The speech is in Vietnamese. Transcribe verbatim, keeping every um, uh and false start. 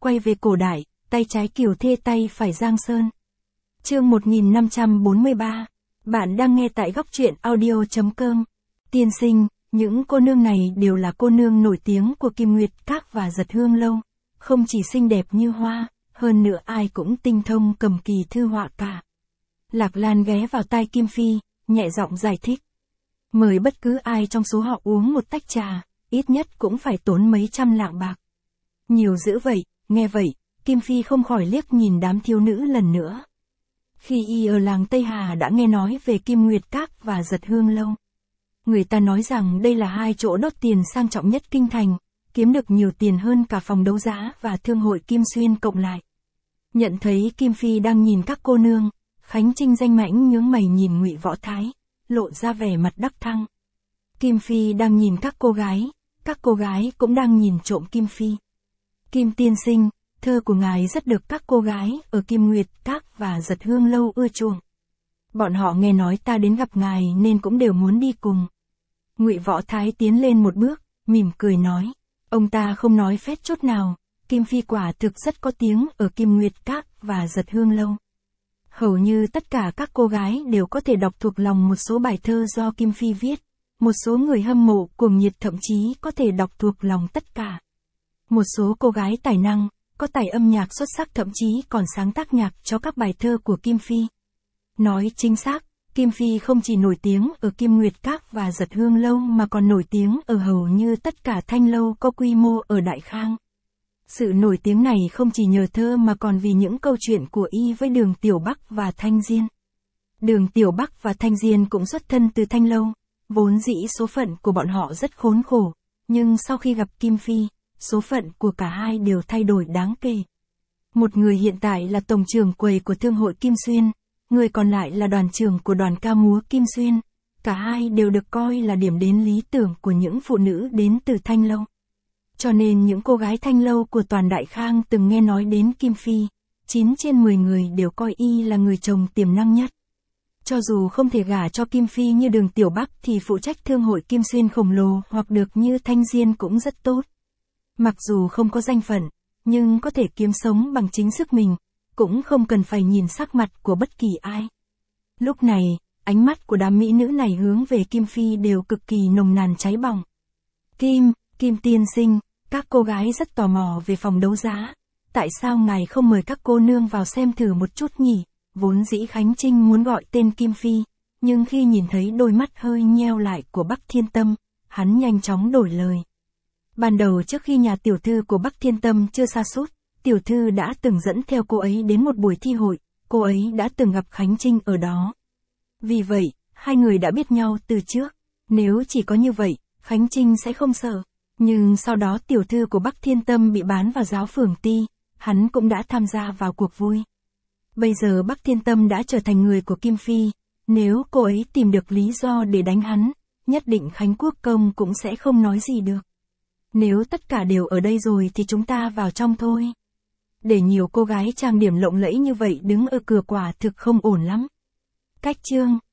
quay về cổ đại, tay trái Kiều Thê tay phải Giang Sơn. Chương một nghìn năm trăm bốn mươi ba. Bạn đang nghe tại góc truyện audio chấm com. Tiên sinh, những cô nương này đều là cô nương nổi tiếng của Kim Nguyệt Các và Giật Hương Lâu, không chỉ xinh đẹp như hoa, hơn nữa ai cũng tinh thông cầm kỳ thư họa cả. Lạc Lan ghé vào tai Kim Phi, nhẹ giọng giải thích. Mời bất cứ ai trong số họ uống một tách trà, ít nhất cũng phải tốn mấy trăm lạng bạc. Nhiều dữ vậy, nghe vậy, Kim Phi không khỏi liếc nhìn đám thiếu nữ lần nữa. Khi y ở làng Tây Hà đã nghe nói về Kim Nguyệt Các và Giật Hương Lâu. Người ta nói rằng đây là hai chỗ đốt tiền sang trọng nhất kinh thành, kiếm được nhiều tiền hơn cả phòng đấu giá và thương hội Kim Xuyên cộng lại. Nhận thấy Kim Phi đang nhìn các cô nương, Khánh Trinh danh mãnh nhướng mày nhìn Ngụy Võ Thái, lộ ra vẻ mặt đắc thăng. Kim Phi đang nhìn các cô gái, các cô gái cũng đang nhìn trộm Kim Phi. Kim tiên sinh, thơ của ngài rất được các cô gái ở Kim Nguyệt Các và Giật Hương Lâu ưa chuộng. Bọn họ nghe nói ta đến gặp ngài nên cũng đều muốn đi cùng. Ngụy Võ Thái tiến lên một bước, mỉm cười nói. Ông ta không nói phét chút nào, Kim Phi quả thực rất có tiếng ở Kim Nguyệt Các và Giật Hương Lâu. Hầu như tất cả các cô gái đều có thể đọc thuộc lòng một số bài thơ do Kim Phi viết. Một số người hâm mộ cuồng nhiệt thậm chí có thể đọc thuộc lòng tất cả. Một số cô gái tài năng, có tài âm nhạc xuất sắc thậm chí còn sáng tác nhạc cho các bài thơ của Kim Phi. Nói chính xác, Kim Phi không chỉ nổi tiếng ở Kim Nguyệt Các và Giật Hương Lâu mà còn nổi tiếng ở hầu như tất cả thanh lâu có quy mô ở Đại Khang. Sự nổi tiếng này không chỉ nhờ thơ mà còn vì những câu chuyện của y với Đường Tiểu Bắc và Thanh Diên. Đường Tiểu Bắc và Thanh Diên cũng xuất thân từ thanh lâu, vốn dĩ số phận của bọn họ rất khốn khổ, nhưng sau khi gặp Kim Phi, số phận của cả hai đều thay đổi đáng kể. Một người hiện tại là tổng trưởng quầy của thương hội Kim Xuyên, người còn lại là đoàn trưởng của đoàn ca múa Kim Xuyên. Cả hai đều được coi là điểm đến lý tưởng của những phụ nữ đến từ thanh lâu. Cho nên những cô gái thanh lâu của toàn Đại Khang từng nghe nói đến Kim Phi, chín trên mười người đều coi y là người chồng tiềm năng nhất. Cho dù không thể gả cho Kim Phi như Đường Tiểu Bắc thì phụ trách thương hội Kim Xuyên khổng lồ hoặc được như Thanh Diên cũng rất tốt. Mặc dù không có danh phận, nhưng có thể kiếm sống bằng chính sức mình, cũng không cần phải nhìn sắc mặt của bất kỳ ai. Lúc này, ánh mắt của đám mỹ nữ này hướng về Kim Phi đều cực kỳ nồng nàn cháy bỏng. Kim, Kim tiên sinh, các cô gái rất tò mò về phòng đấu giá. Tại sao ngài không mời các cô nương vào xem thử một chút nhỉ? Vốn dĩ Khánh Trinh muốn gọi tên Kim Phi, nhưng khi nhìn thấy đôi mắt hơi nheo lại của Bắc Thiên Tâm, hắn nhanh chóng đổi lời. Ban đầu trước khi nhà tiểu thư của Bắc Thiên Tâm chưa sa sút, tiểu thư đã từng dẫn theo cô ấy đến một buổi thi hội, cô ấy đã từng gặp Khánh Trinh ở đó. Vì vậy, hai người đã biết nhau từ trước. Nếu chỉ có như vậy, Khánh Trinh sẽ không sợ. Nhưng sau đó tiểu thư của Bắc Thiên Tâm bị bán vào giáo phường Ti, hắn cũng đã tham gia vào cuộc vui. Bây giờ Bắc Thiên Tâm đã trở thành người của Kim Phi, nếu cô ấy tìm được lý do để đánh hắn, nhất định Khánh Quốc Công cũng sẽ không nói gì được. Nếu tất cả đều ở đây rồi thì chúng ta vào trong thôi. Để nhiều cô gái trang điểm lộng lẫy như vậy đứng ở cửa quả thực không ổn lắm. Cách chương,